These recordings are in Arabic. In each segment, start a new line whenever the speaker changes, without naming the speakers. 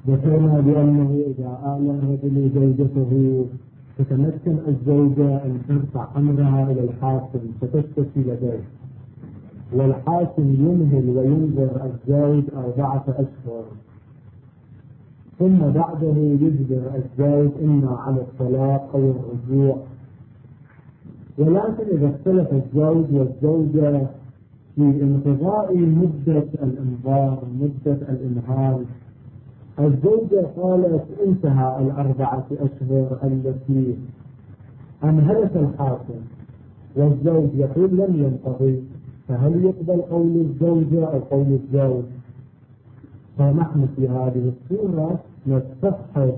ذكرنا بأنه إذا آل الرجل زوجته تتمكن الزوجة أن ترفع أمرها إلى الحاكم فتشتكي لديه، والحاكم يمهل وينذر الزوج 4 أشهر، ثم بعده يجبر الزوج إما على الطلاق أو الرجوع. ولكن إذا اختلف الزوج والزوجة في انقضاء مدة الإنذار مدة الإمهال، الزوجة قالت انتهى 4 أشهر التي أمهلت الحاكم، والزوج يقول لم ينقضي، فهل يقبل قول الزوجة أو قول الزوج؟ فنحن في هذه الصورة نستصحب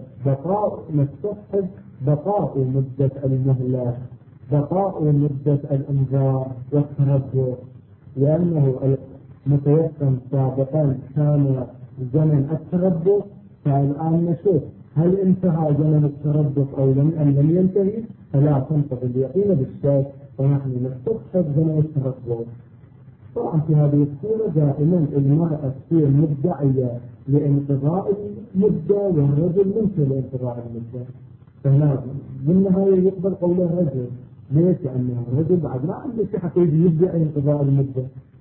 بقاء مدة المهلة، بقاء مدة الإنذار والتردد، لأنه متيقن سابقا كان زمن التردد، فالآن نشوف هل انتهى زمن التردد أو لم ينتهي، فلا تنتقل اليقين بالشك، ونحن نستصحب زمن التردد. طبعا في هذه الصورة دائما المرأة تصير مدعية لانقضاء المدة والرجل منكر لانقضاء المدة، فهنا بالنهاية يقبل قول الرجل. ليش؟ لأنه الرجل بعد ما عنده شيء حقيقي يبدأ انقضاء المدة،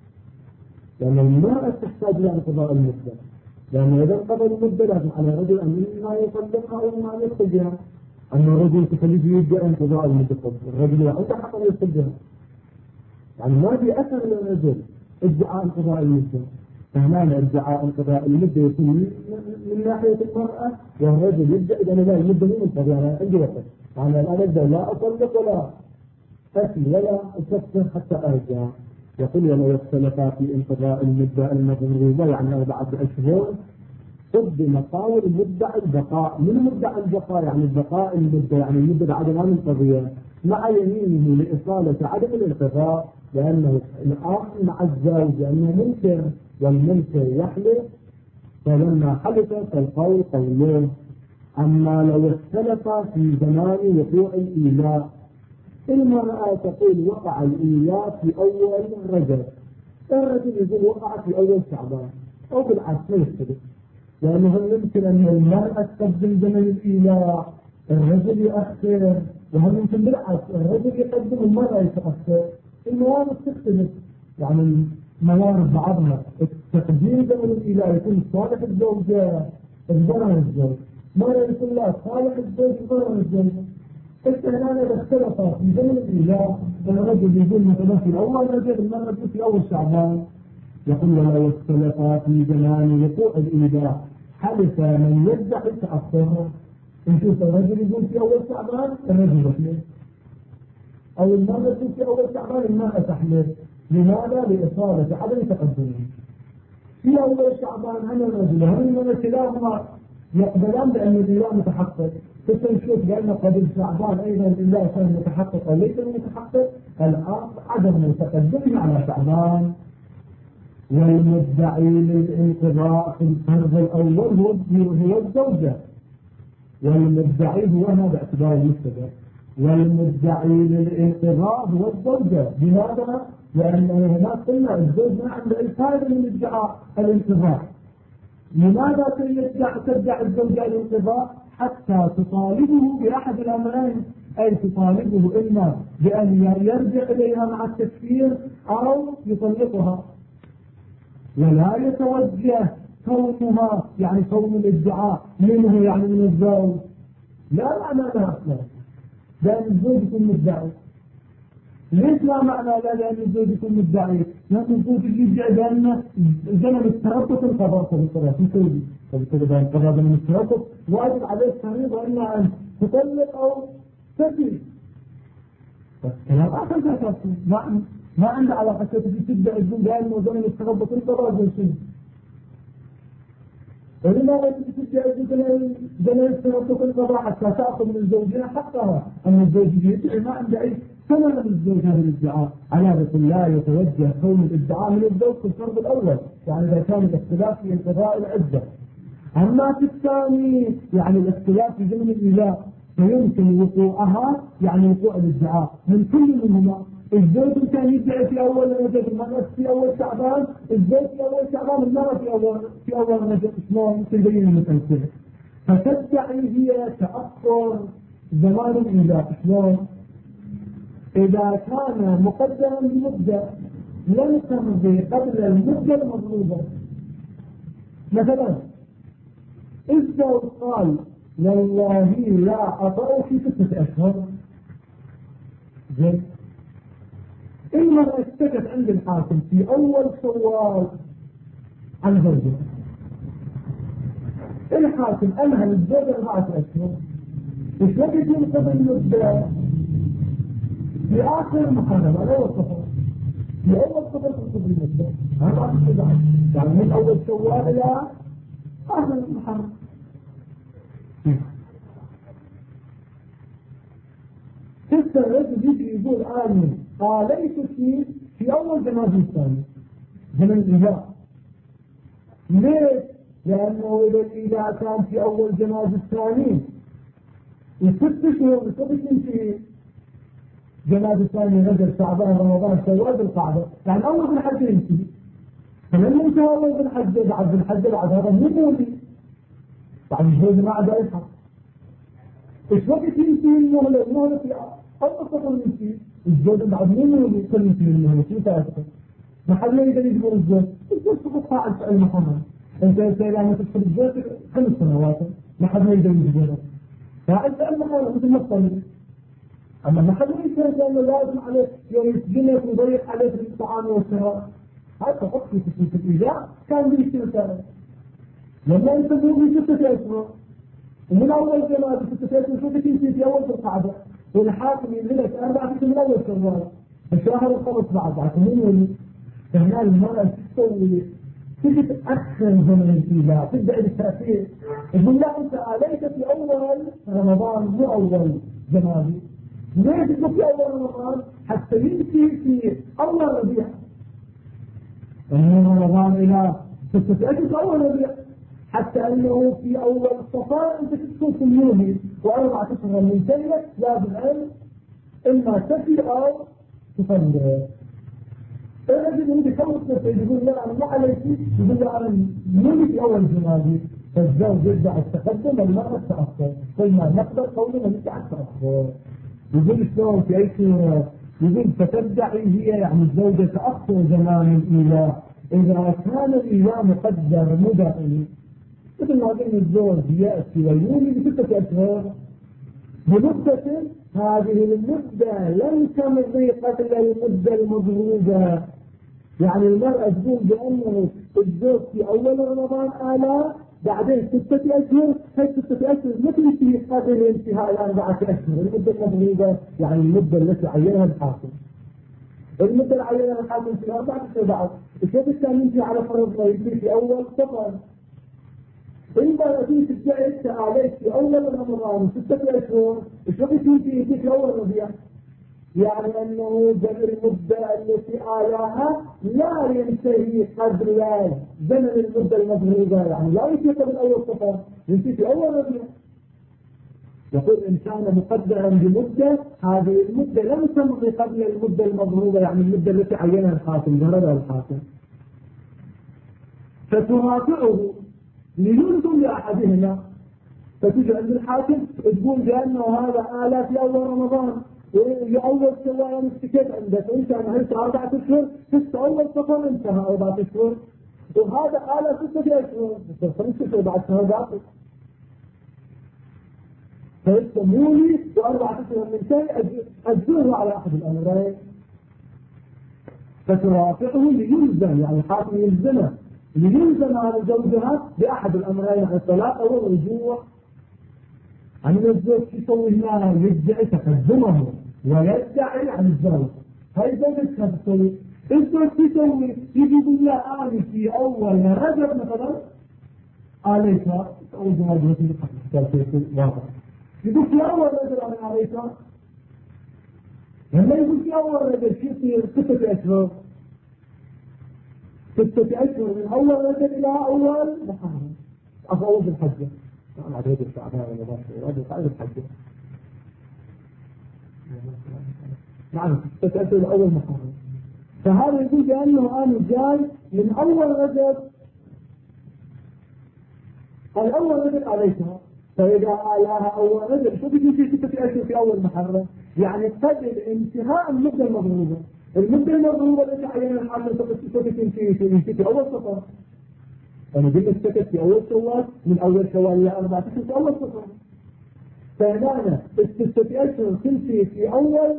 لأن المرأة تحتاج لانقضاء المدة، لأنه إذا انقضى المدة لازم على الرجل أن ما يطلقها أو ما يدخل بها. أن الرجل تخليه يبدأ انقضاء المدة، الرجل عنده حق أن يدخل بها، يعني ما في أثر للرجل ادعاء انقضاء المدة. فهنا ادعاء انقضاء المدة يكون من ناحية المرأة، والرجل يبدأ إذا لا المدة مو منقضية، أنا عندي وقت، يعني الآن أبدأ لا أطلق ولا أكل ولا أفكر حتى أرجع. يقول ولو اختلفا في انقضاء المدة المضروبة يعني 4 أشهر قدم قول مدعي البقاء. من مدعي البقاء؟ يعني البقاء المدة، يعني المدة بعد ما منقضية، مع يمينه لإصالة عدم الانقضاء، لأنه الآخر مع الزوج لأنه منكر والمنكر يحلف، فلما حلف فالقول قوله. أما لو اختلف في زمان وقوع الإيلاء، المرأة تقول وقع الإيلاء في أول رجب، الرجل يقول وقع في أول شعبان، أو بالعكس ما يختلف، لأنه يمكن أن المرأة تقدم زمن الإيلاء الرجل يؤخر، وهل يمكن بالعكس الرجل يقدم المرأة يتأخر. الموارد تختلف، يعني موارد بعضها تقديم زمن الإيلاء يكون صالح الزوجة الزمن الزوج، مرة يقول لا صالح الزوج الزمن الزوج. الإعلان إذا اختلف في زمن الإيلاء، الرجل يقول مثلا في أول رجب، المرأة تقول في أول شعبان. يقول ولو اختلف في زمان وقوع الإيلاء حلف من يدعي تأخره. نشوف الرجل يقول في أول شعبان الرجل يحلف، أو المرأة تقول في أول شعبان المرأة تحلف. لماذا؟ لإصالة عدم تقدمه. في أول شعبان عن الرجل وهم المرأة كلاهما يقبلان بأن الإيلاء متحقق، نشوف لأن قبل شعبان أيضا الإيلاء كان متحقق أو ليس متحقق، الأصل عدم تقدمه على شعبان. والمدعي للانقضاء في الفرض الأول هو الزوجة، والمدعي هو هذا باعتبار المبتدأ، والمدعي للانقضاء هو الزوجة. لماذا؟ لأن هناك قلنا الزوج ما عنده أي فائدة من ادعاء الانقضاء. لماذا تدعي الزوجة الانقضاء؟ حتى تطالبه بأحد الأمرين، أي تطالبه إما بأن يرجع إليها مع التكفير أو يطلقها، ولا يتوجه كونها يعني كون الادعاء منه يعني من الزوج، لا معنى لها أصلا، لأن الزوج يكون مدعي. ليش لا معنى لا؟ لأن الزوج يكون مدعي، لأن الزوج يدعي بأن زمن التربط انقضى، فبالتالي بأن انقضى زمن التربط واجب عليه الفريضة إما أن تطلق أو تكفي. فالكلام آخر ذات ما عنده علاقة تبدأ الزوج لأنه زمن التربط انقضى زي شيء. ولماذا تبدأ الزوج زمن التربط انقضى حتى تأخذ من زوجها حقها؟ أن الزوج يدعي ما عنده أي ثمن للزوج هذا الادعاء، على ذلك لا يتوجه كون الادعاء من الزوج في الفرض الأول، يعني إذا كان الاختلاف في انقضاء العدة. أما في الثاني يعني الاختلاف في زمن الإيلاء فيمكن وقوعها يعني وقوع الادعاء من كل منهما. الزوج كان يدعي في أول رجب، المرأة في أول شعبان، الزوج في أول شعبان أمام المرأة في أول رجب شلون تبين المتنسية، فتدعي هي تأخر زمان الإيلاء. شلون؟ إذا كان مقدرا بمدة لم تمضي قبل المدة المطلوبة. مثلا الزوج قال والله لا أطأ في 6 أشهر، زين، المرأة اشتكت عند الحاكم في أول شوال عن زوجها، الحاكم أمهل الزوج 4 أشهر، ايش وقت ينقضي المدة؟ في آخر المحرم، على أول صفر، في أول صفر تنقضي المدة، يعني من أول شوال إلى آخر المحرم. حتى الرجل يجي يقول آمين ليس في أول جنازة الثاني من الإله. ليش؟ لأنه إذا كان في أول جنازة الثاني و6 شهور بصبت ينتهي جنازة الثاني رجل شعبان رمضان شوال بالقعدة، يعني أول بالحج ينتهي، فلما ينتهي أول بالحج بعد بالحج بعد هذا مو مولي بعد الجوز ما عدا يفحص. ايش وقت ينتهي المهلة في أول صفر ينتهي الزوج بعد مو مولي كل ينتهي المهلة في ثلاثة محل يقدر يجبر الزوج فقط فاعل فعل محمد. انت لما تدخل الزوج 5 سنوات محل يقدر يجبره، فأنت المحل مثل ما تصلي. أما محل يقدر لأنه لازم عليك يوم يسجنك ويضيق عليك الطعام والشراء، هذا فقط في تسلية الإيجاء كان بيشتري سنة. لما انت تقول لي 6 أشهر ومن أول جنازة 6 أشهر شو تكين في أول القعدة والحاكم يقول لك 4 من أول شوال الشهر الخمس بعد عشان فهنا المرأة تسوي تجي تأخر زمن الإيلاء، تبدأ بالتأثير. يقول لا أنت عليك في أول رمضان مو أول جنازة. ليش تقول في أول رمضان؟ حتى يمشي في أول ربيع، من رمضان إلى 6 أشهر في أول ربيع، حتى أنه في أول صفار أنت تدخل في اليوم و4 أشهر من سنة لازم أن إما تفي أو تصلي. الرجل يجي يخلص نفسه يقول لا أنا ما عليك، يقول لا أنا مولي في أول جنازي، فالزوج يبدأ التقدم والمرأة التأخر، قلنا نقدر قولنا نبدأ التأخر. يقول شلون في أي صورة؟ يقول فتدعي هي يعني الزوجة تأخر زمان الإيلاء إذا كان الإيلاء مقدر مدعي، مثل ما قلنا الزوج يأتي ويولي ب6 أشهر بمدة هذه المدة لم تمضي قبل المدة المضروبة. يعني المرأة تقول بأنه الزوج في أول رمضان آلاف بعدين 6 أشهر، هاي 6 أشهر مثل في قبل انتهاء 4 أشهر المدة المضروبة، يعني المدة التي عينها الحاكم. المدة اللي عينها الحاكم في 4 أشهر بعد الشيء الثاني ينتهي على فرض ما يصير في أول صفر. إذا أتيت الدعيت عليك في أول رمضان 6 أشهر الشيء ينتهي في أول ربيع، يعني أنه المدة التي آلاها لا ينتهي قبل زمن المدة المضروبة، يعني لا ينتهي قبل أول صفر، ينتهي في أول ربيع. يقول إن كان مقدرا بمدة هذه المدة لم تمضي قبل المدة المضروبة، يعني المدة التي عينها الحاكم جردها الحاكم، فترافعه ليلزم لأحدهما، فتجي عند الحاكم تقول بأنه هذا آلاف في أول رمضان لأول سواء مستكيت عندك انت نهيت 4 أشهر 6 أول صفر انتهى 4 أشهر، وهذا قال 6 أشهر 5 أشهر بعد سنة باقي، فيستمولي و4 أشهر من شيء أجبره على أحد الأمرين، فترافعه ليلزم، يعني الحاكم يلزمه ليلزم على زوجها بأحد الأمرين، يعني الطلاق أو الرجوع. عن الزوج يسوي هنا يدعي تقدمه ويدعي عن الزوج، هاي زوجتها تسوي. الزوج يسوي يجي يقول لا أنا في أول رجب مثلا عليك أول جواب واضح، يقول في أول رجب أنا عليك، لما يقول في أول رجب شو يصير 6 أشهر 6 أشهر من أول رجب إلى أول محرم أفوز الحجة أنا عدد الشعبان ولا باشر عدد الحجة نعم 6 أشهر أول محرم. فهذا يقول بأنه أنا جاي من أول رجب الأول نزل عليها، فإذا آلاها أول نزل شو بيجي في 6 أشهر في أول محرم؟ يعني قبل انتهاء المدة المضروبة. المدة المضروبة التي عين الحاكم سكت في أول صفر. أنا قلت سكت في أول شوال، من أول شوال إلى 4 أشهر في أول صفر. فهنا 6 أشهر تمشي في أول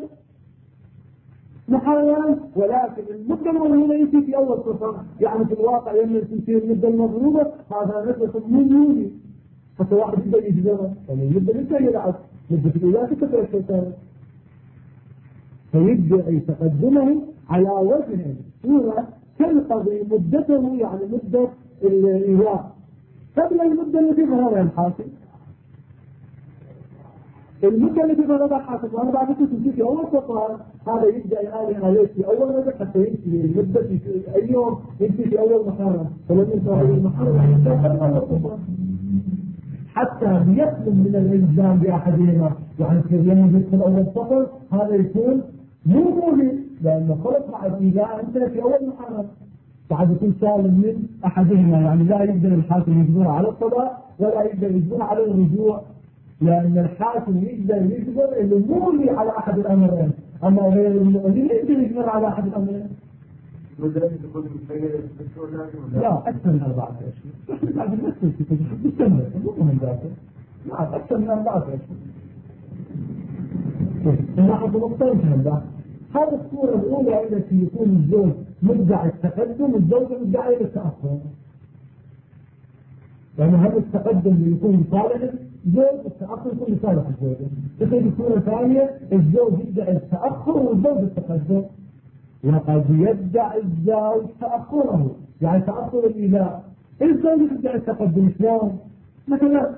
محرم، ولكن المدة المضروبة يمشي في أول صفر. يعني في الواقع لما تمشي المدة المضروبة هذا نسبة من يولي، حتى واحد يبدأ يجزمه، يعني يبدأ يلعب مدة الإله 6 أشهر، فيبدأ تقدمه على وجه صورة تنقضي مدته، يعني مدة الإله قبل المدة التي فرضها الحاكم. المدة التي فرضها الحاكم وأنا بعد تمشي في أول صفر، هذا يبدأ يعالي عليه في أول مدة حتى يمشي المدة في أي يوم يمشي في أول محرم، فلما يمشي في المحرم حتى يسلم من الالزام باحدهما. يعني لما يدخل اول صفر هذا يكون مو موجود، لانه خلق مع الايذاء انت في اول محرم، بعد يكون سالم من احدهما. يعني لا يقدر الحاكم يجبر على الصلاة ولا يقدر يجبر على الرجوع، لان الحاكم يقدر يجبر المولي على احد الامرين، اما غير المولي لا يقدر يجبر على احد الامرين. لا أكثر من 4 أشهر. بعد النسل تستمر مو من ذاته. لا أكثر من 4 أشهر. نلاحظ نقطتين هذا. هذه الصورة الأولى التي يكون الزوج مدعي التقدم والزوجة مدعية للتأخر. يعني هذا التقدم اللي يكون لصالح الزوج والتأخر يكون لصالح الزوجة. تخيل الصورة الثانية الزوج يدعي التأخر والزوج التقدم. وقد يدعي الزوج تأخره، يعني تأخر الإله. الزوج يدعي التقدم شلون؟ مثلا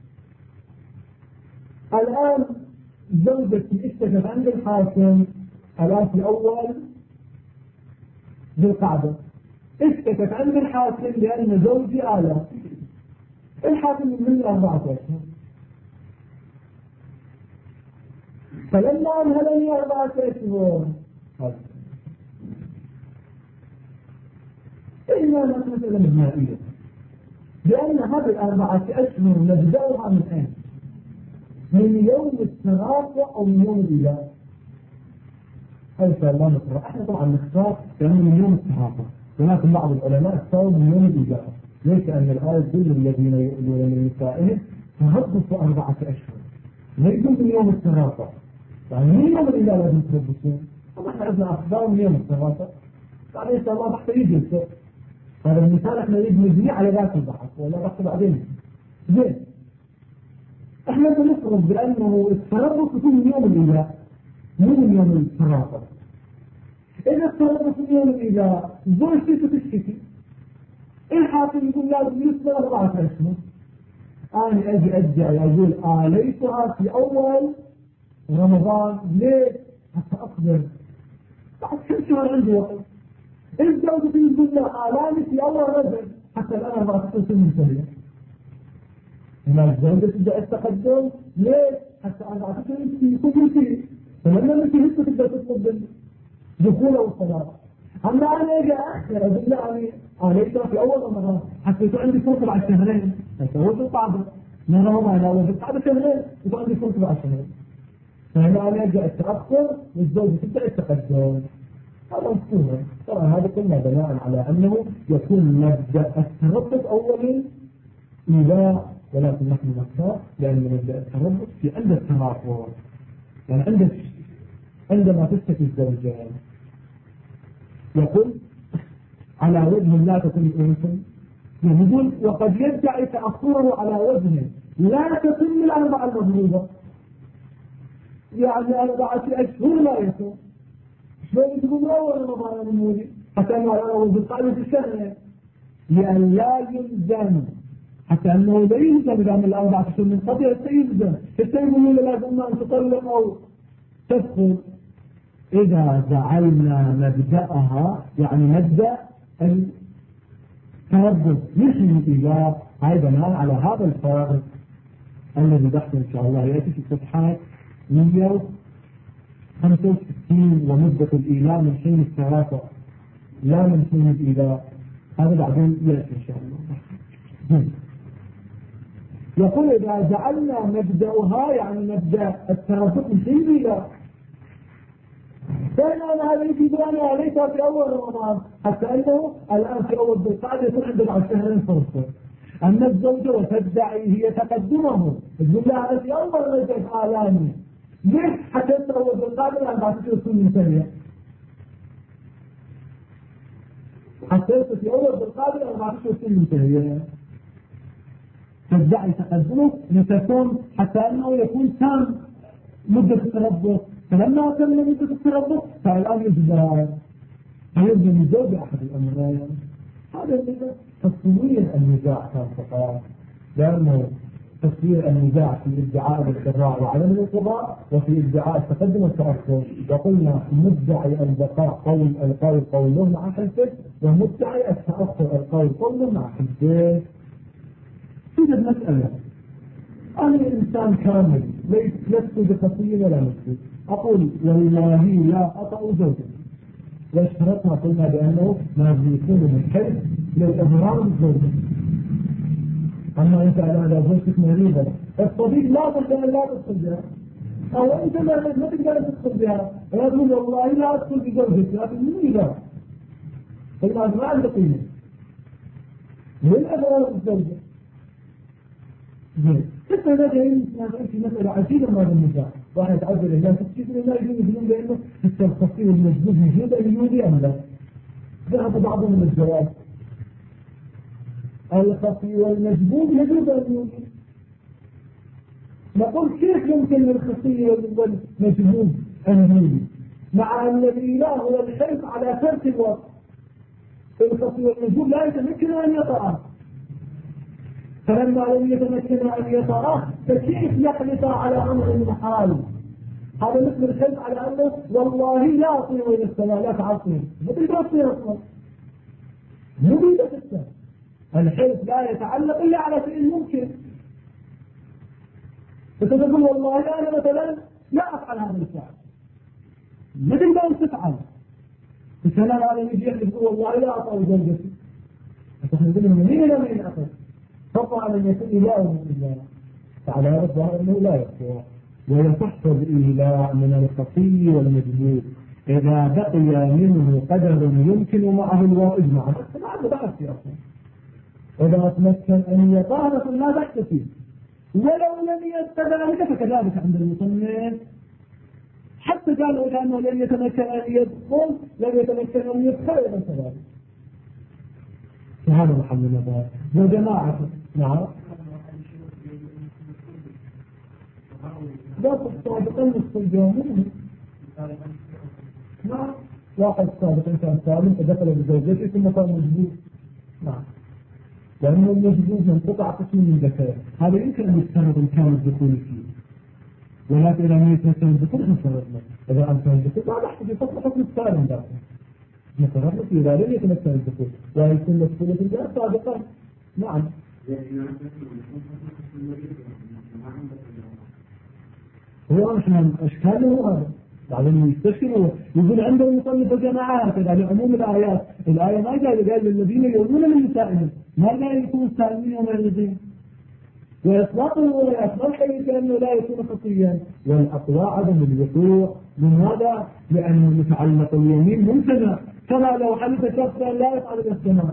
الآن زوجتي اشتكت عند الحاكم الآن في أول ذي القعدة، اشتكت عند الحاكم لأن زوجي آلة. الحاكم من 4 أشهر، فلما أنهلني 4 أشهر إلا أن مسألة مبنائية، لأن هذه 4 أشهر نبدأها من أين؟ من يوم الترافع أو من يوم الإله. هذا شاء الله نقرأ. احنا طبعا نختار يعني من يوم الترافع، ولكن بعض العلماء اختاروا من يوم الإله. ليس أن الآية تقول الذين يؤمنون من نسائهم تربصوا 4 أشهر، لا يقول من يوم الترافع. يعني من يوم الإله لازم تربصون. طبعا احنا عندنا أخبار من يوم الترافع، بعد إن شاء الله تحت يجلسوا. هذا المثال احنا نريد نبنيه على ذات البحث ولا بحث بعدين. زين احنا بنفرض بانه التربص يكون من يوم الاله مو من يوم الترافع. اذا التربص من يوم الاله زوجتي تشتكي، الحاكم يقول لازم يصبر 4 أشهر. انا اجي ادعي اقول اليتها في اول رمضان، ليه؟ حتى اقدر بعد 6 شهور عندي وقت. الزوجة يقول لها آلامي في أول رجل، حتى الآن 4 أشهر منتهية. هنا الزوجة تبدأ التقدم، ليه؟ حتى 4 أشهر يكون منتهي، فلما منتهي لسه تبدأ تطلب الدخول والصلاة. أما أنا أجي أخر أقول لها أنا ليس في أول رمضان، حتى يكون عندي فرصة بعد 2 شهرين، حتى هو في القعدة من رمضان إلى أول بعد 2 شهرين يكون عندي فرصة بعد 2 شهرين. فهنا أنا أجي أتأخر والزوجة تبدأ التقدم. هذا مفهوم. طبعا هذا كله بناء على أنه يكون مبدأ التربص أولا إذا، ولكن نحن نختار لأن مبدأ التربص في عند التنافر، يعني عندما تشتكي الزوجان يقول على وجه لا تكون أنثى، يقول وقد يدعي تأخره على وجه لا تتم 4 المضروبة، يعني 4 أشهر لا يكون. شلون تقول أول رمضان المولي حتى أنه على أول بالقائمة في الشهر، لأن لا يلزم، حتى أنه لا يلزم إذا من 4 أشهر من قبل سيلزم. يقولون لازم أن تطلق أو تدخل. إذا جعلنا مبدأها يعني مبدأ التربص نحن إذا هذا بناء على هذا الفارق الذي بحث إن شاء الله يأتي في صفحات 165 ومدة الإيلاء من حين الترافع لا من حين الإيلاء. هذا بعدين يأتي إن شاء الله. يقول إذا جعلنا مبدأها يعني مبدأ التربط شيء لا، بينما هذا يجي بأنه ليس في أول رمضان، حتى أنه الآن في أول ذي القعدة يكون عندنا 10 شهرين فرصة. أما الزوجة وتدعي هي تقدمه، تقول لها أنا في أول رجل آلامي، ليش حتى أنت أول ذي القعدة الآن بعد تكون منتهية؟ حتى أنت في أول ذي القعدة الآن بعد تكون منتهية، تدعي تقدمه لتكون حتى أنه يكون تام مدة التربص، فلما تم مدة التربص فالآن يجب الزوج أحد الأمرين. هذا اللي تصوير النزاع كان فقط، لأنه تصوير النزاع في ادعاء الاقرار وعدم الاقرار، وفي ادعاء التقدم والتأخر. وقلنا مدعي البقاء القول قوله مع حجته، ومدعي التأخر القول قوله مع حجته. توجد مسألة، أنا إنسان كامل لست بخطية ولا مسلم، أقول والله لا أطأ زوجي، واشترطنا قلنا بأنه ما يكون من حيث للإضرار بالزوجة. أما أنت على زوجتك مريضة، الطبيب لا بد أن لا تدخل بها، أو أنت ما تقدر تدخل بها، يقول والله لا أدخل بزوجتك، لكن مني لا، فإذا ما عنده قيمة للإضرار بالزوجة. حتى هذا جايين في مسألة عجيبة مع النساء، واحد يتعذر الله تكتب الله يقولون بأنه حتى الخطير المجدود موجود اليهودي أم لا؟ ذهب بعضهم من الجواب الخطير والمجدود يجوز اليهودي. نقول كيف يمكن للخطير والمجدود اليهودي مع أن الإله هو الحرص على ترك الوقت؟ الخطير والمجدود لا يتمكن أن يطعه، فلما لم يتمكن أن يطعه فكيف يحلف على أمر محال؟ هذا مثل الحلف على أنه والله لا أطير إلى السماء لا تعصي، مثل ما أطير أصلا مبيدة السماء. الحلف لا يتعلق إلا على شيء ممكن، فتقول والله أنا مثلا لا أفعل هذا الفعل، مثل ما أنت تفعل الكلام على يجي يحلف والله لا أطير زوجتي، فتقول لهم مين لا مين أطير، طبعا أن يكون إله من الله فعلى هذا الظاهر أنه لا يكفر. ويصح الإله من الخطي والمجهول إذا بقي منه قدر يمكن معه الوائد معه، ما عنده بأس في أصلا. إذا تمكن أن يطهر لا بأس فيه، ولو لم يتذلك فكذلك عند المصنف، حتى قالوا لأنه لن يتمكن أن يدخل لن يتمكن أن يدخل إلى كذلك. هذا محل النظر وجماعة. نعم لا تستطيع نصف الجامعين. نعم واحد سابق إنسان سالم فدخل بزوجته ثم كان مجبور. نعم لأنه المجبور من قطع قسم من ذكاء، هذا يمكن أن يتسرب إن كان الدخول فيه، ولكن إذا ما يتسرب الدخول نسرب له، إذا أمكن الدخول لا نحتاج فقط حكم السالم ذاته نسرب له إذا لم يتمكن الدخول ويكون مسؤولة الجهة سابقا. نعم هو عشان أشكاله هذا بعدين يستشكلوا يقول عنده مصنف جماعات يعني عموم الآيات، الآية ما قال للذين يؤمنون من نسائهم، ما قال يكون سالمين ومرضين، وإطلاقه ولا أطلاق كأنه لا يكون خطيا، والأقوى عدم الوقوع. لماذا؟ لأن متعلق اليمين ممتنع، كما لو حلف شخصا لا يفعل الاستماع،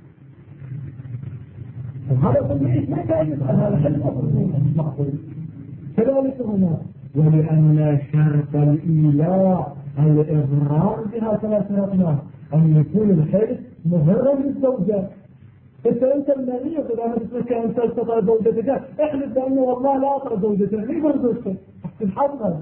هذا صحيح ما كان يفعل هذا حلف أصلا كذلك هنا. ولأن شرط الإيلاء الإضرار بها ثلاث شرطنا، أن يكون الحلف مضرا للزوجة. أنت المريض إذا ما تترك أن تلتقى زوجتك احلف بأنه والله لا أطأ زوجتك، ليه برضوك تتحضر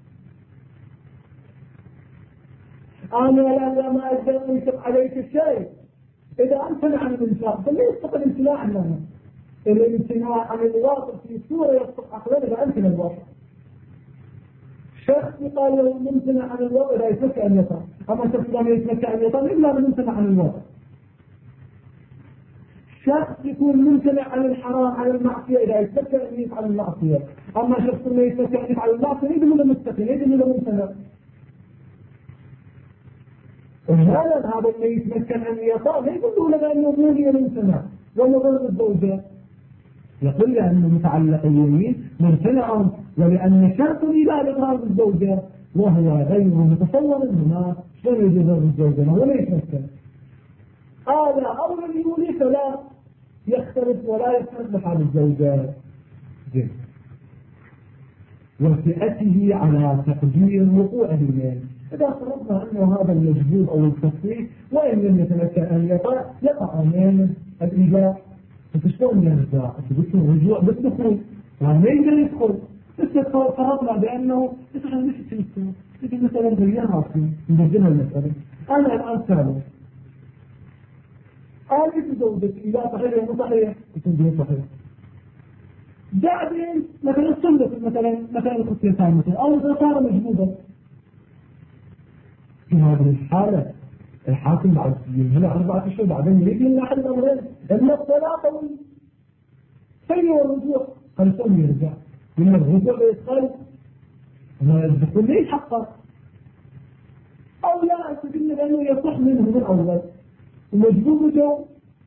أنا لما أجل أنشق عليك الشيء إذا أمتنع عن الإنشاء فليه يستقل امتناع عنه؟ الامتناع عن الواقع في صورة يستقل عقلنا إذا أمتنع الواقع. شخص يقال له ممتنع عن الواقع لا يتمكى أن يطأ، أما شخص لا يتمكى أن يطأ إلا من ممتنع عن الواقع. شخص يكون ممتنع عن الحرام عن المعصية إذا يتمكن أن يفعل المعصية، أما شخص لا يتمكن أن يفعل المعصية يدل له مستقل يدل له ممتنع. هذا اللي يتمكن أن يطأ لا يقول له أنه مولي ممتنع ولا ضرب الزوجة، يقول لأنه متعلق اليمين ممتنع، ولأن شرط الإله إظهار الزوجة وهو غير متصور منها، شلون يجوز إظهار الزوجة ولا يتمكن هذا أو لم يولي فلا يختلف ولا يختلف بحال الزوجة. جيد. وفئته على تقدير وقوع المال. إذا فرضنا أنه هذا المجبور أو التصريح وإن لم يتمكن أن يقع من الإيجاب، فشلون يرجع؟ قلت الرجوع بالدخول ما يقدر يدخل. فرضنا بأنه مثلا مش تمكن، مثلا غيرها في نبدلها المسألة. أنا الآن سالم قال زوجتي إذا صحيح ولا مو صحيح؟ يكون صحيح. بعدين مثلا صندوق مثلا الخصيصان مثلا أو إذا صار مجبوبا، في هذه الحالة الحاكم بعد هنا 4 أشهر بعدين يريد من أحد الأمرين إما الطلاق أو السير والرجوع. قال شلون يرجع؟ من الرجوع بيتقال ما الدخول ليش حقه أو لا أستدل لأنه يصح منه من أول ومجبوب جو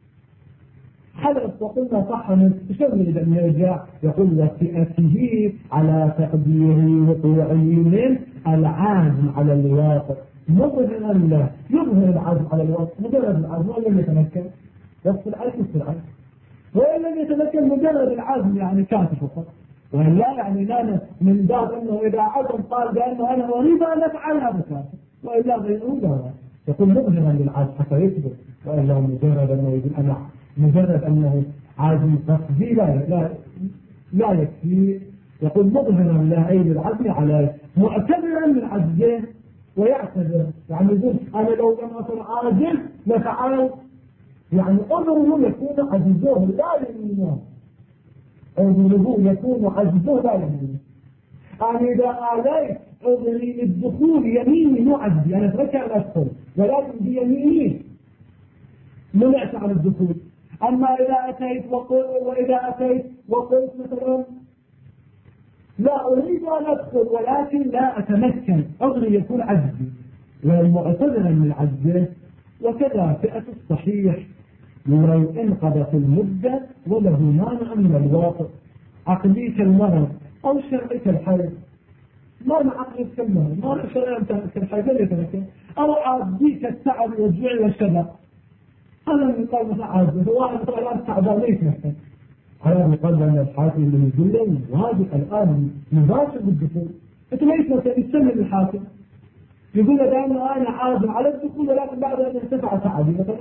حلف وقلنا صح منه. شلون يريد أن يرجع؟ يقول وفئته على تقدير وقوع اليمين العازم على الواقع مظهرا له، يظهر العزم على الواقع مجرد العزم وإن لم يتمكن يفصل العزم وإن لم يتمكن مجرد العزم يعني كافي فقط. ولا يعني لا من باب أنه إذا عزم قال بأنه أنا أريد أن أفعل هذا كافي، وإلا غيره لا يقول مظهرا للعزم حتى يثبت، وإلا مجرد أنه يقول أنا مجرد أنه عازم قصدي لا يكفي. يقول مظهرا له أي للعزم على معتبرا من عزمه ويعتبر يعني يقول أنا لو لم أكن عاجز لفعلت، يعني أمره يكون عجزه لا يمينه، أمره يكون عجزه لا يمينه. يعني إذا آليت أمري للدخول يميني مو عجزي، أنا أتركع أن أدخل ولكن بيميني منعت عن الدخول. أما إذا أتيت وقلت مثلا لا أريد أن أدخل ولكن لا أتمكن، أمري يكون عجزي ومعتذرا من عجزه. وكذا فئة الصحيح لو انقضت المدة وله مانع من الواقع، عقلي كالمرض أو شرعي كالحيض، مانع عقلي كالمرض مانع شرعي كالحيض لا يتمكن، أو عادي كالتعب والجوع والشبع. هذا من قال مثلا عاجز واحد مثلا الآن تعبان ليس مثلا، هذا من قال أن الحاكم اللي يقول له واجب الآن مباشر بالدخول. أنت ليس مثلا يستمر الحاكم يقول له بأنه أنا عازم على الدخول ولكن بعد أن يرتفع تعبي مثلا.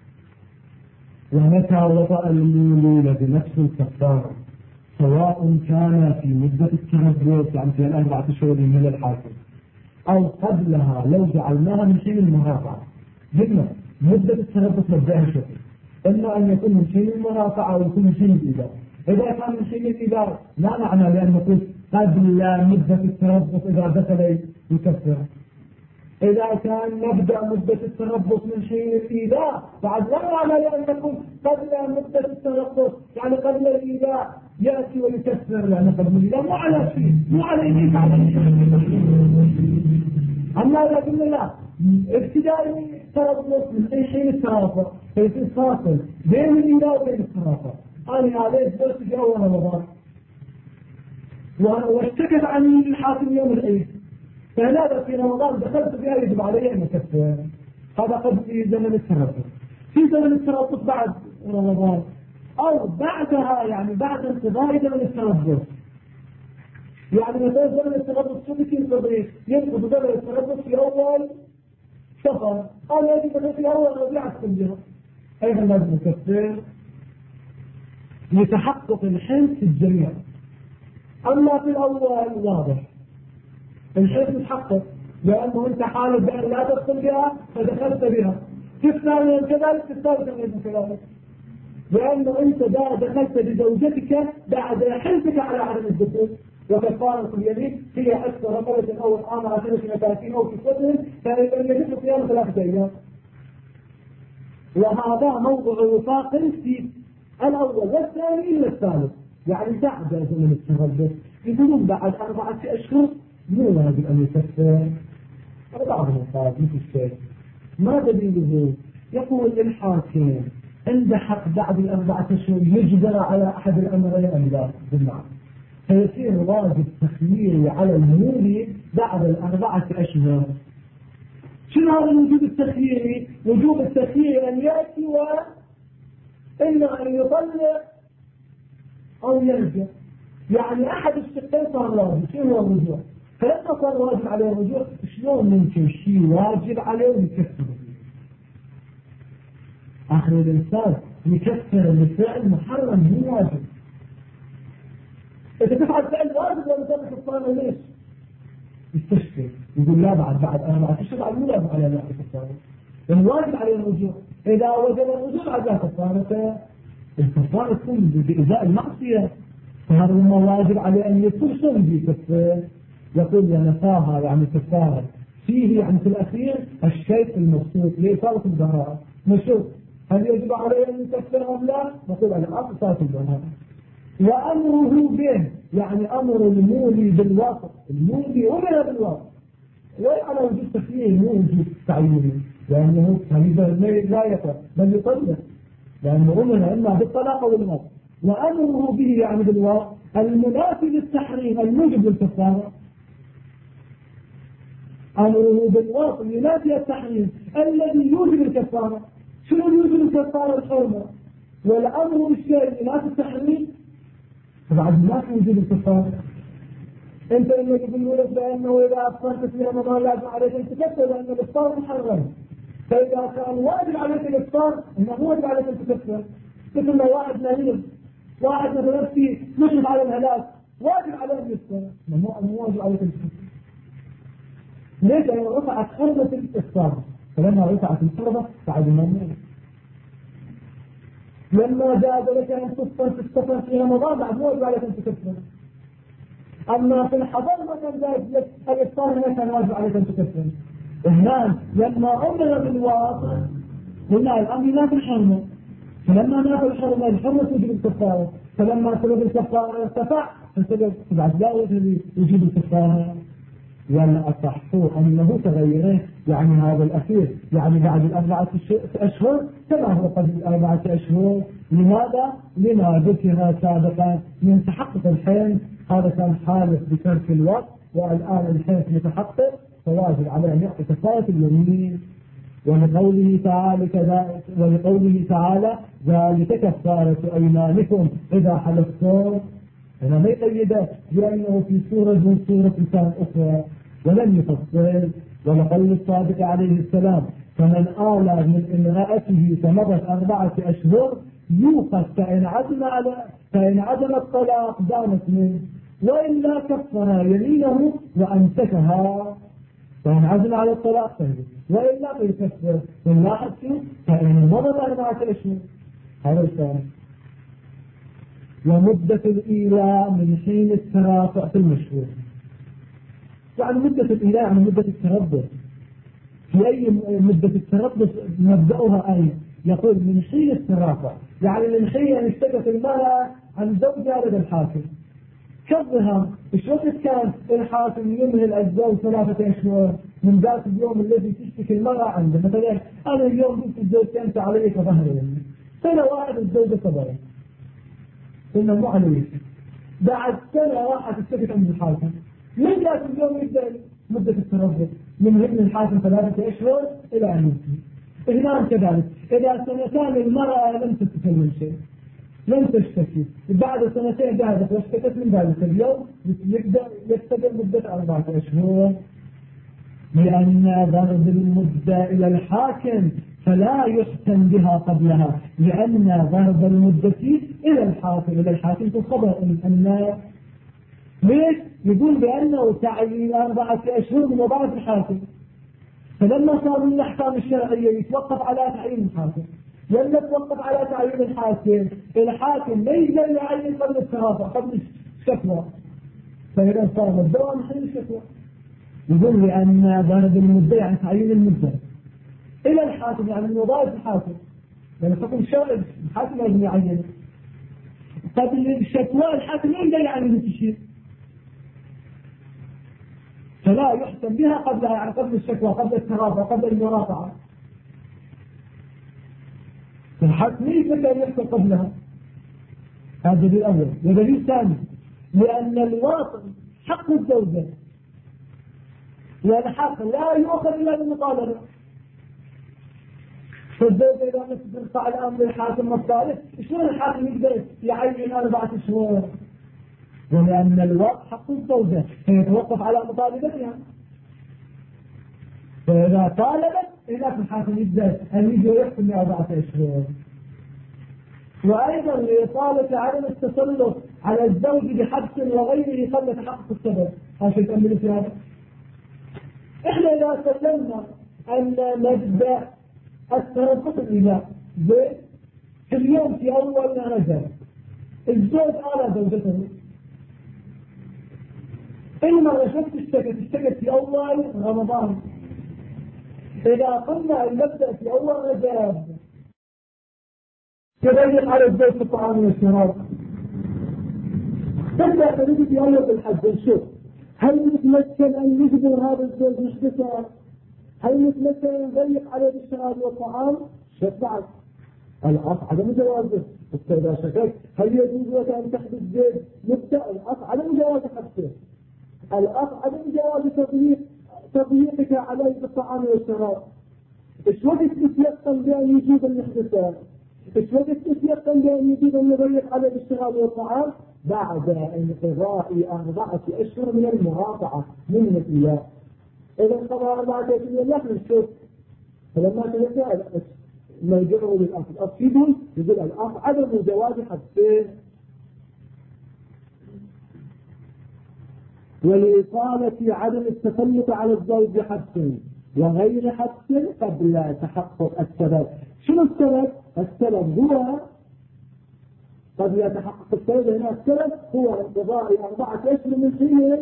ومتى وطأ المولود بنفس الكفارة سواء كان في مدة التربص يعني في 4 أشهر من الحاكم أو قبلها، لو جعلناها من حين المرافعة جبنا مدة التربص نبدأها شكل إما أن يكون من حين المرافعة أو يكون من حين الإدارة. إذا كان من حين الإدارة لا معنى لأن نقول قبل مدة التربص إذا دخل يكفر. إذا كان نبدأ مدة التربص من حين الإيذاء بعد لا معنى لأن نقول قبل مدة التربص يعني قبل الإيذاء يأتي ويكسر، لأن قبل الإيذاء مو على شيء مو على شيء على أما إذا قلنا لا ابتداء التربص من حين التربص فيصير فاصل بين الإيذاء وبين التربص. أنا عليه درس في أول رمضان واشتكت عني الحاكم يوم العيد، فهذا في رمضان دخلت فيها يجب علي أن أكفر. هذا قد في زمن التربص. في زمن التربص بعد رمضان أو بعدها يعني بعد انقضاء زمن التربص، يعني مثلا زمن التربص شو بيصير ينقض زمن التربص في أول صفر أو يجب في أول ربيع السنة، أيضا لازم نكفر لتحقق الحنس في الجميع. أما في الأول واضح الحيث متحقق لأنه أنت حالك بأن لا تدخل بها فدخلت بها. في الثانية كذلك في الثالثة كذلك، لأنه أنت دخلت بزوجتك بعد حلفك على عدم الدخول، وكفارة اليمين هي أكثر رقبة أو الآن عشان 30 أو 60 فإذا يجب صيام 3 أيام. وهذا موضع وفاق في الأول والثاني إلا الثالث، يعني بعد زمن التربص يقولون بعد 4 أشهر مو واجب أن يكفر. بعضهم قال مثل الشيء ما دليله؟ يقول الحاكم عند حق بعد الأربعة أشهر يجبر على أحد الأمرين أم لا بالمعنى، فيصير واجب تخييري على المولي بعد الأربعة أشهر. شنو هذا الوجوب التخييري؟ وجوب التخيير أن يأتي وإما أن يطلق أو يرجع، يعني أحد الشقين صار واجب. شنو هو الرجوع؟ فلما صار واجب عليه الرجوع شلون ممكن شيء واجب عليه ويكفر؟ آخر الإنسان يكفر الفعل محرم مو واجب. إذا تفعل فعل واجب ولا تفعل كفارة ليش؟ يستشكل يقول لا بعد 4 أشهر بعد مو واجب عليه لا كفارة، لأن واجب عليه الرجوع. إذا وجب الرجوع بعد لا كفارة، الكفارة تكون بإزاء المعصية، فهذا ما واجب عليه أن يكفر بكفر. يقول يا نفاها يعني كفارة فيه، يعني في الأخير الشيء المبسوط لإصابة البراءة نشوف هل يجب عليه أن يكفر أم لا؟ نقول الأمر إصابة البراءة. وأمره به يعني أمر المولي بالواقع، المولي أمر بالواقع وعلى وجود تخيير مو وجود تعيين، لأنه لا يقع بل يطلق، لأنه أمر إما بالطلاق أو بالموت. وأمره به يعني بالواقع المنافي للتحريم الموجب للكفارة، أمره بالواقع ينافي التحريم الذي يوجب الكفارة. شنو يوجب الكفارة؟ الحرمة. والأمر بالشيء ينافي التحريم فبعد ما في وجود الكفارة. انت لما تقول لك بانه اذا افطرت في رمضان لازم عليك ان تكفر لان الافطار محرم، فاذا كان واجب عليك الافطار انه مو واجب عليك ان تكفر. مثل ما واحد مريض، واحد مثلا في مشرف على الهلاك واجب عليه ان يفطر، مو واجب عليك ان تكفر. ليش؟ لانه رفعت حرمه الافطار، فلما رفعت الحرمه بعد ممنوع. لما جاز لك ان تفطر في السفر في رمضان بعد مو واجب عليك ان تكفر. أما في الحضر ما كان ذلك لك الإفطار هنا كان واجب عليك أن تكفر. هنا لما أمر بالواقع قلنا الأمر لا في الحرمة، فلما ما في الحرمة توجب الكفارة، فلما سبب الكفارة ارتفع فسبب بعد لا يجيب الكفارة. والأصح أنه تغيره، يعني هذا الأخير يعني بعد 4 أشهر كما هو قبل 4 أشهر. لماذا؟ لما ذكر سابقا من تحقق الحين، هذا كان حالف بترك الوقت والآن الحين متحقق فواجب عليه أن يعطي كفارة اليمين. ولقوله تعالى ذلك كفارة أيمانكم إذا حلفتم، هنا ما يقيده لأنه في سورة من سورة كان أخرى ولم يفصل. ولقول الصادق عليه السلام فمن آلى من امرأته فمضت 4 أشهر يوقف فإن عدم الطلاق دامت منه وإلا كفر يمينه وأمسكها، فإن عزم على الطلاق وإلا فيكفر. ونلاحظ فإن مضت 4 أشهر هذا الثاني. ومدة الإيلاء من حين الترافع في المشهور، يعني مدة الإيلاء يعني مدة التربص. في أي مدة التربص نبدأها أي؟ يقول من حين الترافع، يعني من حين أن اشتكت المرأة عن زوجها لدى الحاكم كظهر. إيش وقت كان الحاكم يمهل الزوج 3 أشهر من ذات اليوم الذي تشتكي المرأة عنده؟ مثلا أنا اليوم قلت الزوج أنت عليك ظهر يمي، سنة واحدة الزوجة صبرت قلنا مو عليك، بعد سنة راحت اشتكت عند الحاكم، من ذات اليوم يبدأ مدة التربص من ابن الحاكم 3 أشهر إلى أن يمكن. هنا كذلك إذا 2 المرأة لم تتكلم شيء لم تشتكي، بعد 2 جاهدت واشتكت من ذلك اليوم يبدأ يستمر مدة 4 أشهر. لأن ضرب المدة إلى الحاكم فلا يحكم بها قبلها، لأن ضرب المدة إلى الحاكم تخبر أن ليش؟ يقول بأنه تعيين 4 أشهر من وضعة الحاكم، فلما صار من الأحكام الشرعية يتوقف على تعيين الحاكم. لما توقف على تعيين الحاكم لا يقدر يعين قبل الترافع قبل الشكوى، فإذا صار الدوام حين الشكوى. يقول لأن ضرب المدة يعني تعيين المدة إلى الحاكم يعني من وظائف الحاكم، لأن الحكم الشرعي الحاكم لازم يعينه. قبل الشكوى الحاكم لا يقدر يعين شيء، فلا يحكم بها قبلها، يعني قبل الشكوى قبل الترافع قبل المرافعة. الحتمية متى يحصل قبلها؟ هذا دليل أول. ودليل ثاني لأن الواطن حق الزوجة والحق لا يؤخذ إلا بالمطالبة. فالزوجة إذا مثل ترفع الأمر للحاكم الصالح شلون الحاكم يقدر يعين 4 أشهر؟ ولأن الوقت حق الزوجة فيتوقف على مطالبتها. فإذا طالبت هناك الحاكم يقدر أن يجي ويحكم 4 أشهر. وأيضا لإطالة عدم التسلط على الزوج بحبس وغيره قبل تحقق السبب. عشان تأمل في هذا. إحنا إذا سلمنا أن نبدأ التربص الإله في اليوم في أول رجب الزوج على زوجته المرة شفت اشتكت في أول رمضان. إذا قلنا أن نبدأ في أول رجب تضيق على الزوج في الطعام والشراب. تبدأ تريد في أول بالحج نشوف هل يتمكن أن يجبر هذا الزوج محدثا؟ هل يتمكن أن يضيق عليه بالشراب والطعام؟ شوف بعد الأصل عدم جوازه. إذا شكيت هل يجوز لك أن تحدث زوج مبدأ؟ الأصل عدم جواز حدثه. الأصل عدم جواز تضييقك عليه بالطعام والشراب. إيش وقت تتيقن بأن يجوز المحدثات؟ إيش وقت تتيقن بأن يجوز أن يضيق عليه بالشراب والطعام؟ بعد انقضاء 4 أشهر من المراقعة من الإله. إذا انقضى 4 أشهر نحن نشوف. فلما تنسى نرجعه للأصل. الأصل يقول الأصل عدم جواز حدثين. ولإطالة عدم التسلط على الزوج بحبس وغير حبس قبل تحقق السبب. شنو السبب؟ السبب هو قبل يتحقق السبب. هنا السبب هو انقضاء 4 أشهر من حين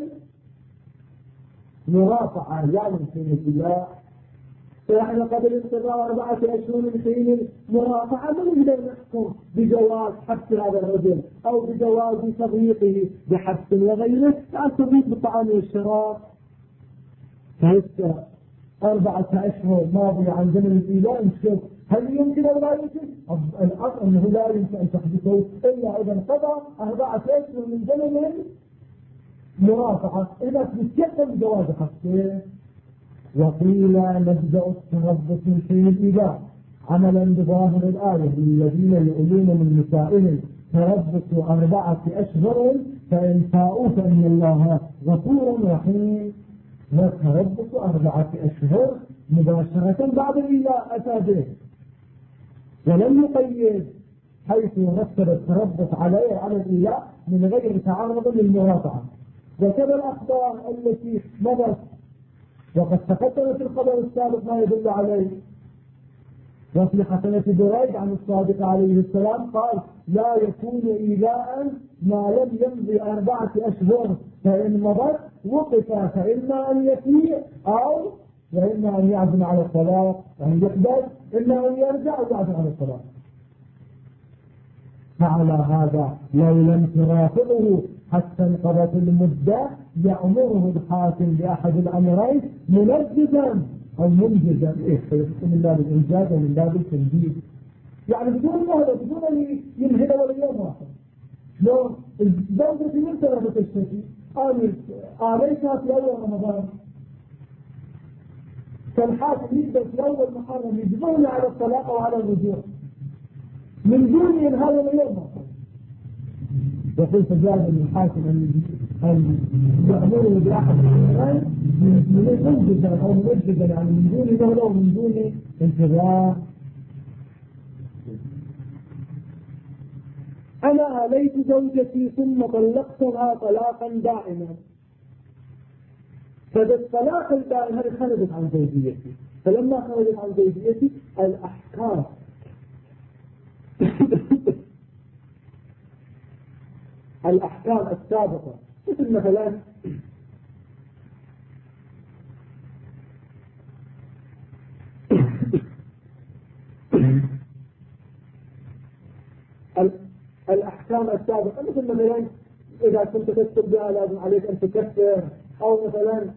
مرافعة يعني حين الله. فإحنا قبل انقضاء 4 أشهر من حين مرافعة ما نقدر نحكم بجواز حبس هذا الرجل أو بجواز تضييقه بحبس وغيره يعني تضييق بالطعام والشراب. فهسه 4 أشهر ماضية عن زمن الإله نشوف هل يمكن أو لا يمكن؟ الأصل أنه لا يمكن أن تحدثه إلا إذا انقضى 4 أشهر من زمن المرافعة. إذا تتيقن بجواز حبسه. وقيل نبدأ التربص من حين الإله عملا بظاهر الآية للذين يؤلون من نسائهم تربصوا 4 أشهر فإن فاءوا فإن الله غفور رحيم. وتربص 4 أشهر مباشرة بعد الإله أتى به ولم يقيد حيث رتب التربص عليه على الإله من غير تعرض للمراقعة. وكذا الأخبار التي مضت وقد تقدم في الخبر السابق ما يدل عليه. وفي حسنة بريد عن الصادق عليه السلام قال لا يكون إيلاء ما لم يمضي 4 أشهر فإن مضت وقف فإما أن يفيء أو وإما أن يعزم على الصلاة وأن يقبل إما أن يرجع ويعزم على الصلاة. فعلى هذا لو لم ترافقه حتى انقضت المدة يأمره الحاكم بأحد الأمرين منجزا أو منجزا من باب الإنجاز ومن باب التنجيز يعني بدون مهلة بدون أن ينهد ولا يوم واحد. لو الزوجة من سنة تشتكي آليتها في أول رمضان فالحاكم يقدر في أول محرم يجبرني على الطلاق أو على الرجوع من دون ينهد ولا يوم واحد. يقول فجاز للحاكم أن يأمره بأحد الأمرين من منجزا أو منجزا يعني من دون مهلة ومن دون انتظار. أنا آليت زوجتي ثم طلقتها طلاقا دائما. فالطلاق الدائم هذه خرجت عن زوجيتي. فلما خرجت عن زوجيتي الأحكام الأحكام السابقة مثل مثلا الأحكام السابقة مثل مثلا إذا كنت تكتب بها لازم عليك أن تكفر أو مثلا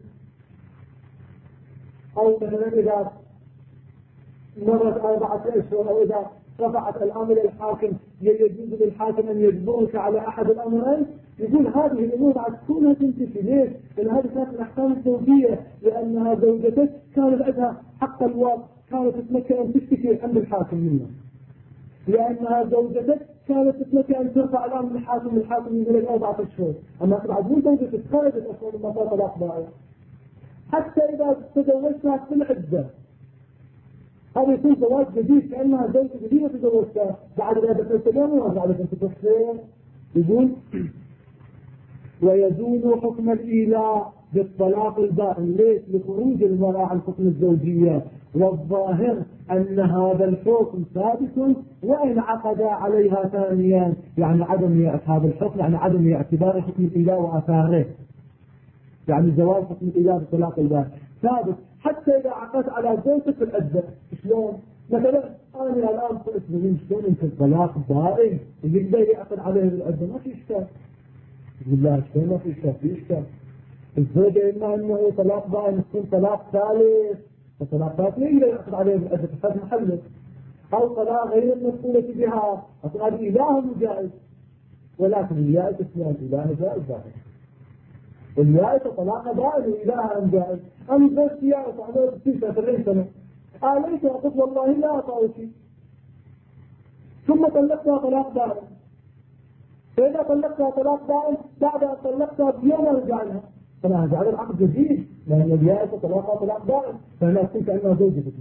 إذا مرت 4 أشهر أو إذا رفعت الأمر إلى الحاكم يجوز للحاكم أن يجبرك على أحد الأمرين، يقول هذه الأمور بعد كونها تنتفي. ليش؟ لأن هذه كانت الأحكام الزوجية، لأنها زوجتك كانت عندها حق الوقت، كانت تتمكن أن تشتكي عند الحاكم منه، لأنها زوجتك كانت تتمكن أن ترفع الأمر للحاكم، الحاكم يقول لك 4 أشهر. أما بعد مو زوجتك خرجت أصلا من مطار طلاق بائن، حتى إذا تزوجتها في العدة هذا يكون زواج جديد، كأنها زوجة جديدة تزوجتها بعد إذا دخلت اليوم وبعد أن تتوفى. يقول ويزول حكم الإيلاء بالطلاق البائن. ليش؟ لخروج المرأة عن حكم الزوجية، والظاهر أن هذا الحكم ثابت وإن عقد عليها ثانيا، يعني عدم هذا الحكم يعني عدم اعتبار حكم الإيلاء وآثاره، يعني زوال حكم الإيلاء بالطلاق البائن ثابت حتى إذا عقدت على زوجتك في العدة. شلون؟ مثلا أنا الآن قلت لهم شلون أنت الطلاق بائن يقدر يعقد عليه بالعدة؟ ما في إشكال. يقول لا شلون ما في إشكال؟ في إشكال. الزوجة إما أنه طلاق بائن يكون طلاق ثالث، فطلاق ثالث يقدر يعقد عليه بالعدة فقد محله، أو طلاق غير المسؤولة بها، أصلا هذه إله جائز، ولكن اليائس اثنان إله جائز ظاهر. اليائس طلاق بائن وإله جائز. أنا بس يائس على 70 سنة آليت أقول والله لا أطعوك، ثم طلقتها طلاق بائن، فإذا طلقتها طلاق بائن بعد أن طلقتها بيوم أرجع لها، فأنا أرجع لها العقد جديد، لأن اليائس طلقها طلاق بائن، فأنا أكون كأنها زوجتك.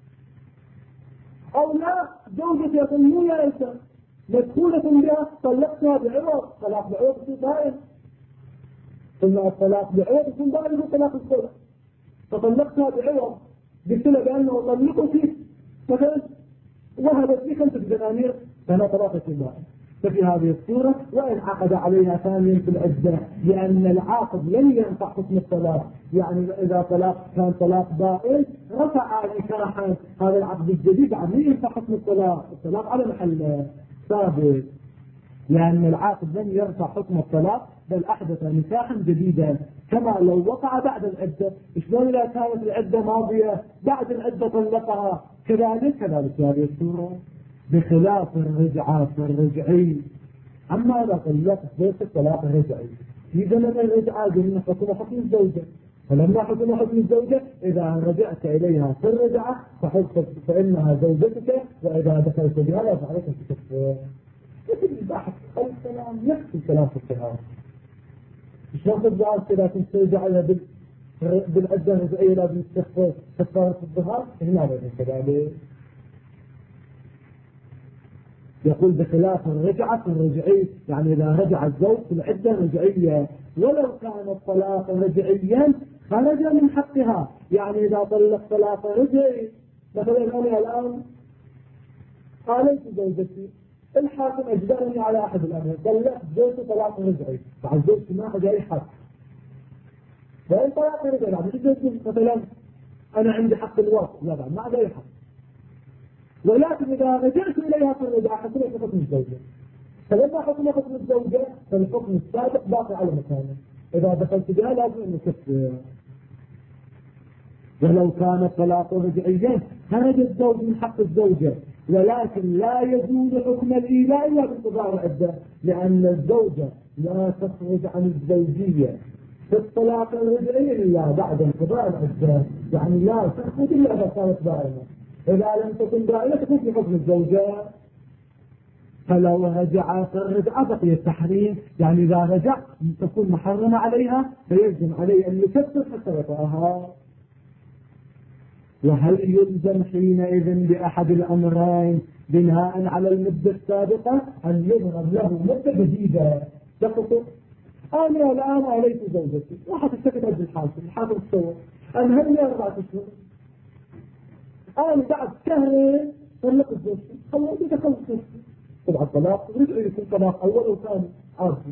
أو لا، زوجتي أكون مو يائسة مدخولة بها، طلقتها بعوض، طلاق بعوض يكون بائن، ثم الطلاق بعوض يكون بائن يكون طلاق الخلع، فطلقتها بعوض قلت لها بأنه طلقتك مثلا وهبت لي 5 دنانير، فأنا طلاقك بائن. ففي هذه الصورة وإن عقد عليها ثانيا في العدة، لأن العاقد لن ينفع حكم الطلاق، يعني إذا طلاق كان طلاق بائن رفع نكاحا، هذا العقد الجديد عم ينفع حكم الطلاق على محل ثابت، لأن العاقد لن يرفع حكم الطلاق بل أحدث نكاحا جديدا، كما لو وقع بعد العدة. شلون إذا كانت العدة ماضية بعد العدة طلقها؟ كذلك هذه الصورة، بخلاف الرجعة الرجعي. أما إذا طلقت زوجة الطلاق الرجعي في زمن الرجعة قلنا حكم الزوجة، فلما حكم الزوجة إذا رجعت إليها في الرجعة فإنها زوجتك، وإذا دخلت بها لا فعليك تكفر. مثل البحث الكلام نفس الكلام في الطهارة. شلون تبغى كذا تسترجع لها بالعدة الرجعية لازم تستخدم كفارة الظهار؟ هنا بدنا كذلك. يقول بخلاف الرجعة الرجعية، يعني إذا رجع الزوج في العدة الرجعية ولو كان الطلاق رجعيا خرج من حقها، يعني إذا طلق طلاق رجعي مثلا أنا الآن قالت زوجتي الحاكم أجبرني على أحد الأمرين، طلقت زوجتي طلاق رجعي، بعد زوجتي ما حد أي حق، وإن طلاق رجعي بعد زوجتي مثلا أنا عندي حق الوقت، لا بعد ما عندي أي حق، ولكن إذا رجعت إليها في الرجعة حكمت حكم الزوجة، فلما حكم الزوجة فالحكم السابق باقي على مكانه، إذا دخلت بها لازم أن يكفر. ولو كان الطلاق رجعيا خرج الزوج من حق الزوجة، ولكن لا يزول حكم الإيلاء إلا بانقضاء العدة، لأن الزوجة لا تخرج عن الزوجية في الطلاق الرجعي إلا بعد انقضاء العدة، يعني لا تخرج إلا إذا كانت بائنة، إذا لم تكن بائنة تكون في حكم الزوجة. فلو رجع في الرجعة بقي التحريم، يعني إذا رجع تكون محرمة عليها فيلزم عليه أن يكفر حتى يطأها. وهل يلزم حينئذ بأحد الأمرين بناء على المدة السابقة أن يضرب له مدة جديدة تقصد؟ أنا الآن عليت زوجتي راح تشتكي عند الحاكم الصور أنهرني 4 أشهر، أنا بعد شهرين طلقت زوجتي، خلصت دخلت زوجتي، طبعا الطلاق رجع يكون طلاق أول وثاني عارفي،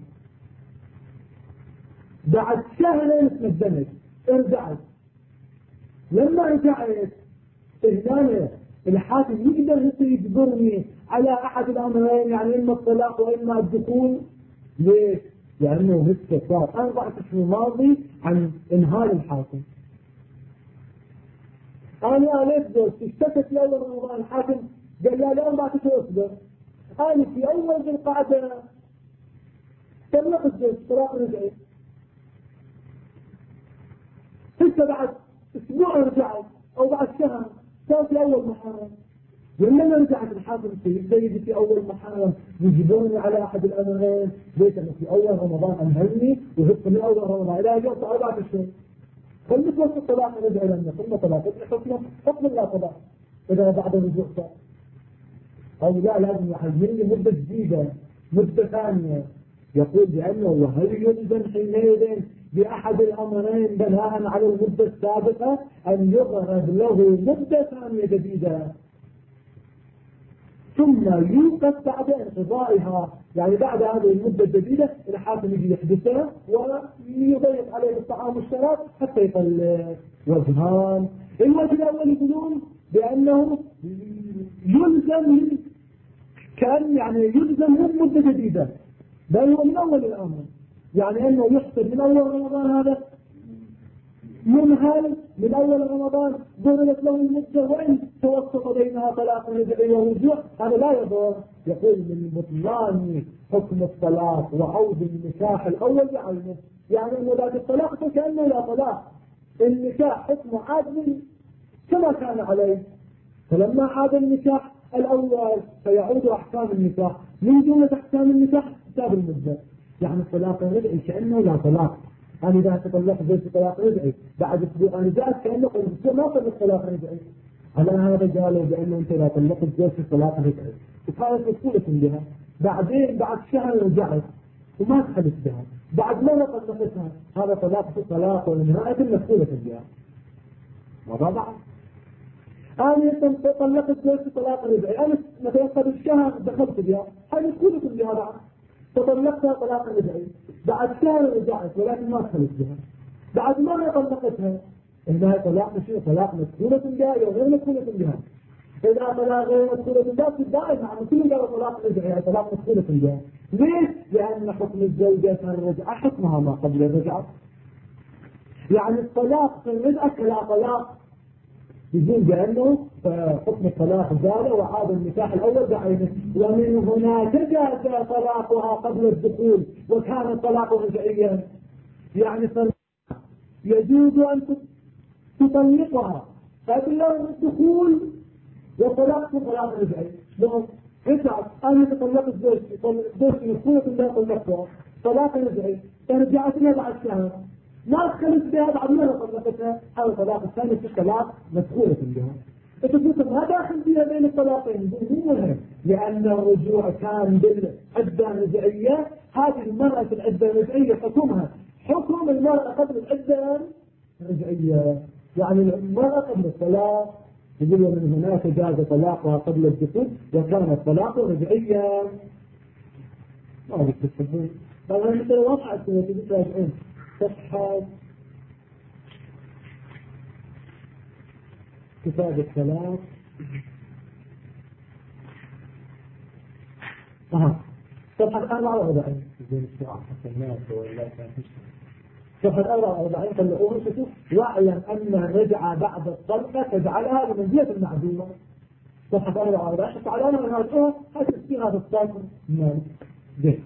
بعد شهرين تندمت ارجعت، لما رجعت هنا الحاكم يقدر يجبرني على أحد الأمرين، يعني إما الطلاق وإما الدخول. ليش؟ لأنه لسه صار 4 أشهر ماضي عن إنهاء الحاكم. أنا آليت زوجتي اشتكت لأول رمضان الحاكم قال لا لا ما تتصبر، أنا في أول ذي القعدة طلقت زوج طلاق رجعي، لسه بعد أسبوع رجعت أو بعد شهر كان في أول محرم. ولما رجعت الحاكم سيدي في أول محرم يجبرني على أحد الأمرين، ليس أنه في أول رمضان أنهلني وهبت من أول رمضان إلى جوت 4 أشهر. خلت وقت الطلاق رجع لنا ثم طلاق حكم لا طلاق إذا بعد الرجوع صار أو لا، لازم يحجم لي مدة جديدة مدة ثانية. يقول بأنه وهل يلزم حينئذ بأحد الأمرين بناء على المدة السابقة أن يضرب له مدة ثانية جديدة ثم يوقف بعد انقضائها، يعني بعد هذه المدة الجديدة الحاكم يجي يحدثها ويضيق عليه الطعام والشراب حتى يطلق. وجهان، الوجه الأول يقولون بأنه يلزم كان يعني يلزم مدة جديدة، بل هو من أول الأمر، يعني أنه يحسب من أول رمضان هذا منهل من أول رمضان ضربت له المدة وإن توسط بينها طلاق رجعي ورجوع هذا لا يضر. يقول من بطلان حكم الطلاق وعود النكاح الأول بعينه، يعني أنه ذات الطلاق فكأنه لا طلاق، النكاح حكمه عاد كما كان عليه، فلما عاد النكاح الأول فيعود أحكام النكاح من جملة أحكام النكاح حساب المدة، يعني الطلاق الرجعي كأنه لا طلاق. أنا إذا تطلق زوجي طلاق رجعي بعد أسبوع أنا جاءت كأنه قلت ما طلق طلاق رجعي، على هذا قالوا بأنه أنت لا طلقت زوجي طلاق رجعي وكانت مسؤولة بها، بعدين بعد شهر رجعت وما دخلت بها، بعد ما طلقتها هذا طلاق في الطلاق والنهاية مسؤولة بها. وضع أنا طلقت زوجي طلاق رجعي، أنا مثلا قبل شهر دخلت بها، هذه مسؤولة بها بعد تطلقتها طلاق رجعي، بعد شهر رجعت ولكن ما دخلت بها، بعد مرة طلقتها إنها طلاق شيء طلاق مسؤولة بها أو غير مسؤولة بها. إذا طلاق غير مسؤولة بها في الدائم مع كل قال طلاق رجعي يعني طلاق مسؤولة بها. ليش؟ لأن حكم الزوجة كان الرجعة حكمها ما قبل الرجعة، يعني الطلاق في الرجعة كلا طلاق، يقول بأنه حكم الطلاق زال وعاد النكاح الأول بعينه، ومن هنا جاز طلاقها قبل الدخول وكان الطلاق رجعيا، يعني يجوز أن تطلقها قبل الدخول وطلاق طلاق رجعي. لو رجعت أنا تطلقت زوجتي مسؤولة لا طلقتها طلاق رجعي فرجعت لها بعد شهر ما دخلت بها بعد ما طلقتها، هذا الطلاق الثاني في طلاق مسؤولة بها. فتقول ما داخل فيها بين الطلاقين مو مهم، لأن الرجوع كان بالعدة الرجعية، هذه المرأة في العدة الرجعية حكمها حكم المرأة قبل العدة الرجعية، يعني المرأة قبل الطلاق يقول من هناك جاز طلاقها قبل الدخول وكان الطلاق رجعيا. ما أعرف تفهمون طبعا مثل واضحة تراجعون صفحة كتاب الثلاث صفحة 44 صفحة 44 طلعوها شوفوا واعلم أن الرجعة بعد الطلقة تجعلها بمنزلة المعدومة. صفحة 44 تعالوا من هذا هتسكين هذا الطلق من ذلك.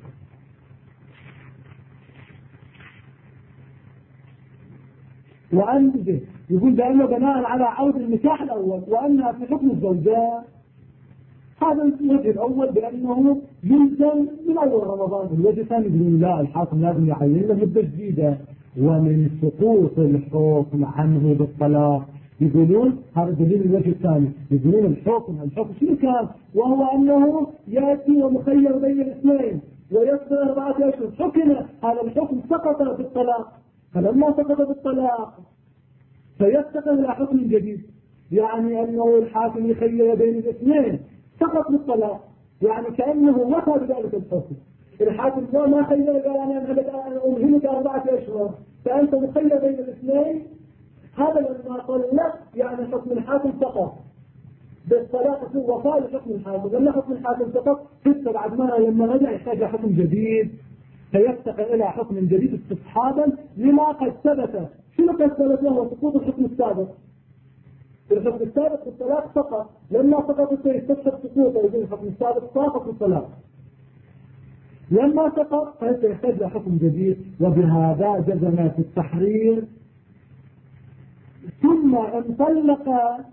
وأن يقول بأنه بناء على عود النكاح الأول وأنها في حكم الزوجات، هذا الوجه الأول بأنه يلزم من أول رمضان. الوجه الثاني يقولون لا الحاكم لازم يعين له مدة جديدة، ومن سقوط الحكم عنه بالطلاق يقولون هذا دليل. الوجه الثاني يقولون الحكم شنو كان؟ وهو أنه يأتي ومخير بين الاثنين ويصبر 4 أشهر، حكم هذا الحكم سقط بالطلاق، فلما سقط بالطلاق فيستقر إلى حكم جديد، يعني أنه الحاكم يخير بين الاثنين سقط بالطلاق، يعني كأنه وفى بذلك الحكم. الحاكم ما خير قال أنا أمهلك 4 أشهر فأنت مخير بين الاثنين، هذا لما طلق يعني حكم الحاكم سقط بالطلاق، هو وفاء لحكم الحاكم. لما حكم الحاكم سقط حتى بعد ما لما رجع يحتاج حكم جديد فيفتقر إلى حكم جديد استصحابا لما قد ثبت. شنو قد ثبت؟ وهو سقوط الحكم السابق. الحكم السابق في الطلاق سقط، لما سقط يستشهد سقوطه يقول الحكم السابق ساقط الطلاق، لما سقط فسيحتاج حكم جديد. وبهذا جزم في التحرير. ثم ان طلق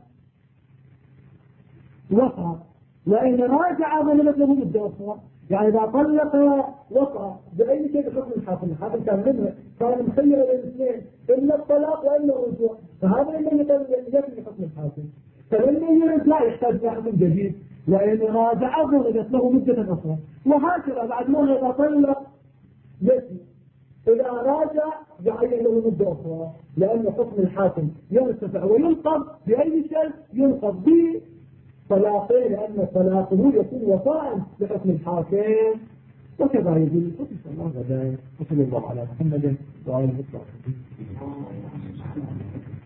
وقع، وإن راجع ظلمت له مدة أخرى. يعني إذا طلق وقع بأي شيء بحكم الحاكم، الحاكم كان منه كان مخير الاثنين إلا الطلاق وإلا الرجوع، فهذا اللي يجري حكم الحاكم. فلما يرد لا يحتاج حكم جديد، وإن راجع ظلمت له مدة أخرى. وهكذا بعد ما إذا طلق يجري، إذا راجع يعين له مدة أخرى، لأن حكم الحاكم يرتفع وينقض بأي شيء، ينقض به طلاقين، لأن طلاقه يكون وفاء لحكم الحاكم. وكذا يقول الحكم صلى الله عليه وسلم. وصلى الله على محمد وعلى اله وصحبه.